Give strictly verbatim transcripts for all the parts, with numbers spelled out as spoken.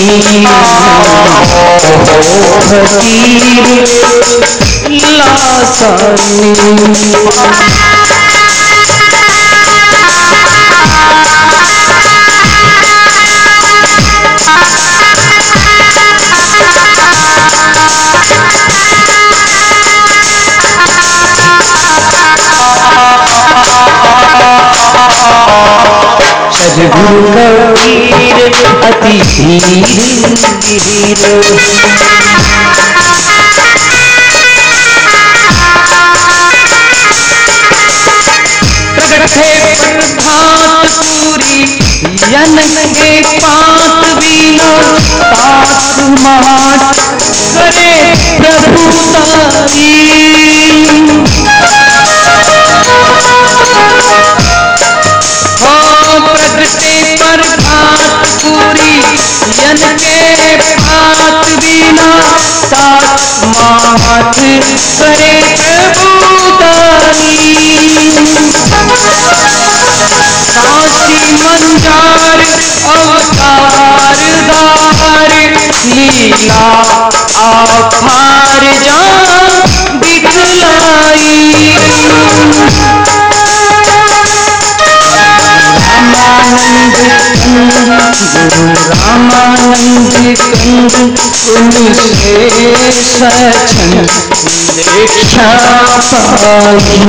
फकीर लासानी। सदगुरु कबीर अति धीर धीर। प्रगट है प्रभात पूरी यन के पात बीना। तात माट करे प्रभु तारी। प्रगटे प्रभात पूरी यन के पात बीना। तात माट करे प्रभु तारी। काशी मंजार अवतार दार। लीला आभार जान दिखलाई। रामानंद गुरु रामानंद कंद उनसे सचन दीक्षा पाई।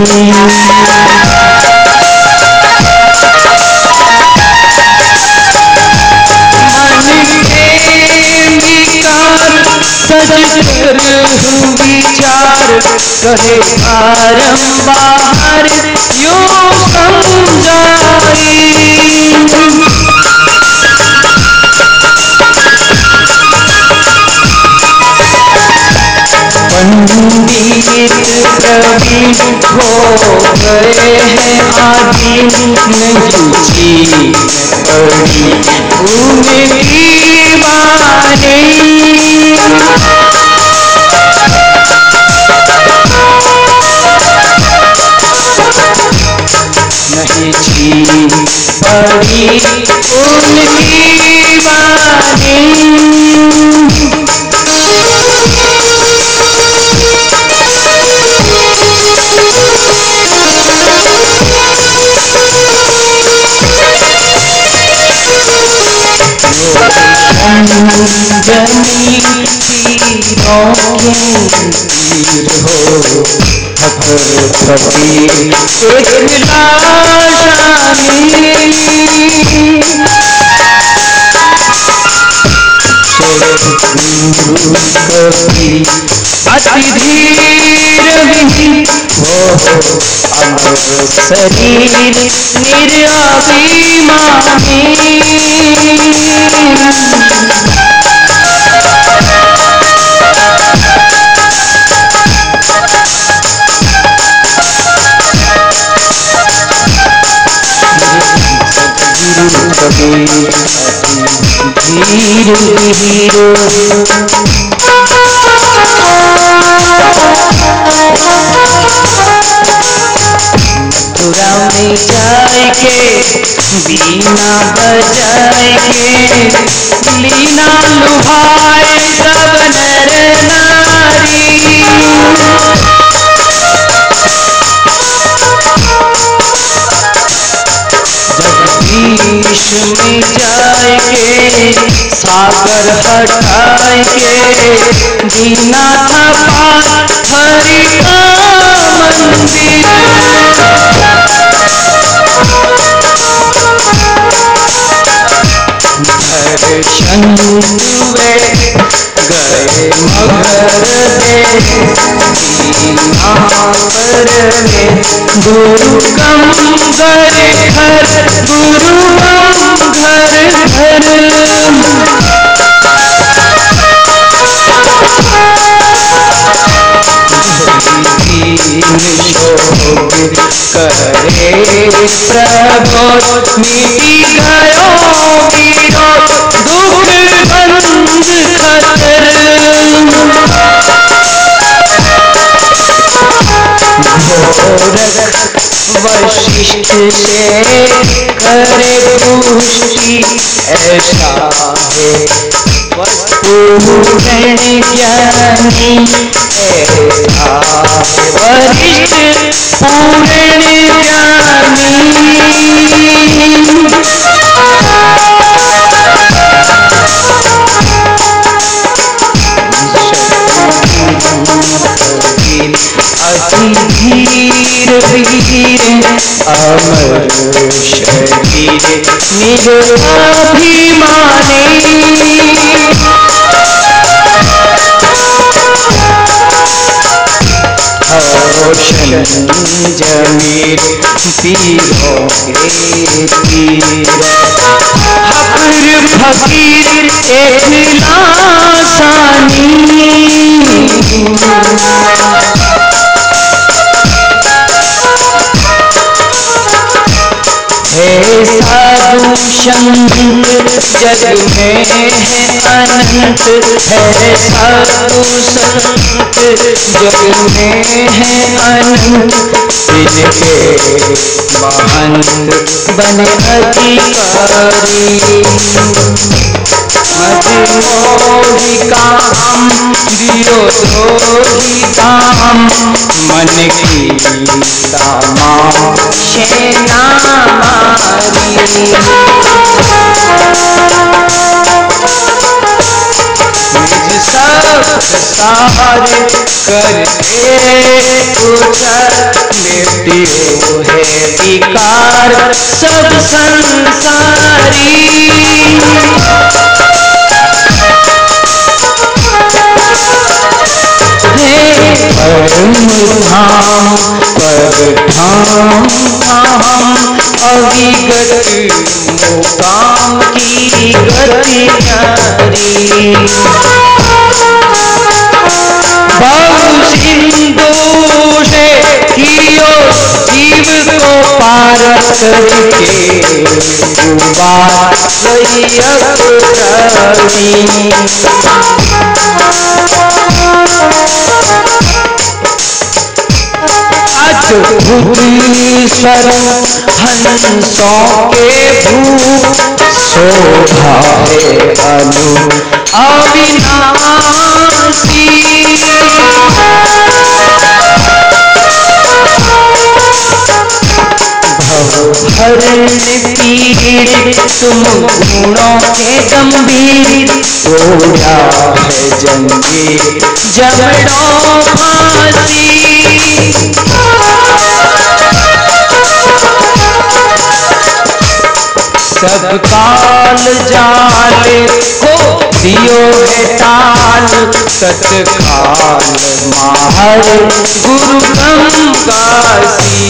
सज कर विचार कहे बारंबार यो समझाई। पंडित प्रवीण हो गए हैं आदि। नहीं चीन पड़ी उनकी वाणी। नहीं चीन पड़ी उनकी वाणी। जनी पीरों के पीर हो फकर फकीर एक लाशानी। गुरु कबीर अति धीर विहीन हो अमर शरीर निराभिमानी। सदगुरु कबीर धीर धीर। मथुरा में जाके बीना बजाए के लीना लुभाए सब नर नारी। जगदीश में जाके सागर हटाए के दीना था हरि का मंदिर। दर्शन हुए गए मगर दे दीना पर में गुरु कम घर घर गुरु कम घर घर। करे प्रबोध मिटी गयो विरोध दुख बंद खतर। गोरख वशिष्ठ से करे पुष्टि ऐसा है पूर्ण ज्ञानी ऐसा है वरिष्ठ पूर्ण ज्ञानी। अति धीर वीर अमर शरीर निराभिमानी। रोशन जमीर पीरों के पीर हफर फकीर एक लासानी। हे साधु संत जग में है अनंत है साधु संत जग में है अनंत इनके महंत बने अधिकारी। मदमोही काम दियो द्रोही काम मन की तमाम सेना मारी। निज सब सार करके उचर मृत्यु है विकार सब संसारी। परम धाम पर धाम अहम अविगत मुकाम की गति न्यारी। बहु सिंधु से कियो जीव को पार करके उबार गई अग्रणी। अद्भुत स्वरूप हंसों के भूप शोभा है अनु अविनाशी। भवहरण पीड़ तुम गुणों के गंभीर तोड़ा है जंजीर जबड़ों फांसी। सब काल जाल को दियो है टाल तत्काल माहर गुरु गंगासी।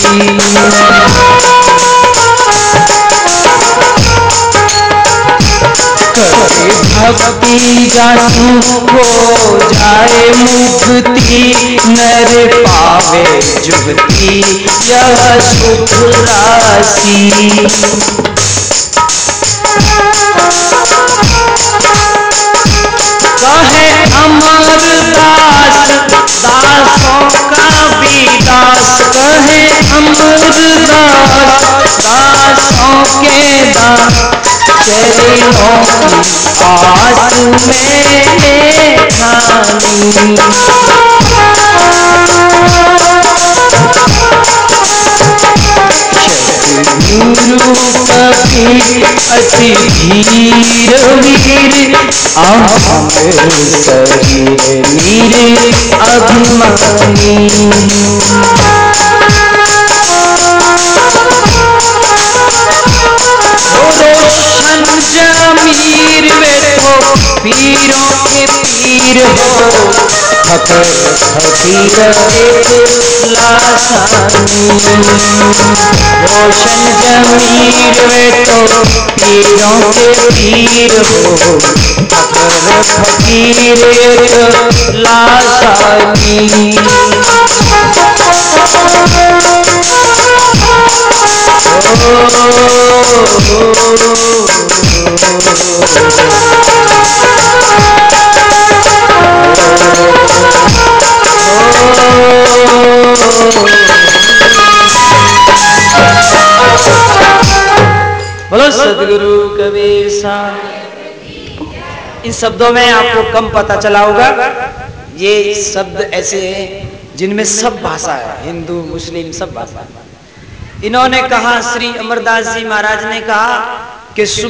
भक्ति जासु हो जाए मुक्ति नर पावे जुगती यह सुख राशि। कहे अमरदास दासों का विदास कहे अमरदास दासों के दास चरणों की आस में ठानी। गुरु कबीर अति धीर वीर अमर शरीर नीर अभिमानी। रोशन जमीर बैठो पीरों के पीर हो फकर फकीर एक लासानी। रोशन जमीर बैठो पीरों के पीर हो फकर फकीर एक लासानी। सदगुरु कबीर साहब। इन शब्दों में आपको कम पता चला होगा, ये शब्द ऐसे हैं जिनमें सब भाषा है, हिंदू मुस्लिम सब भाषा। इन्होंने कहा, श्री अमरदास जी महाराज ने कहा कि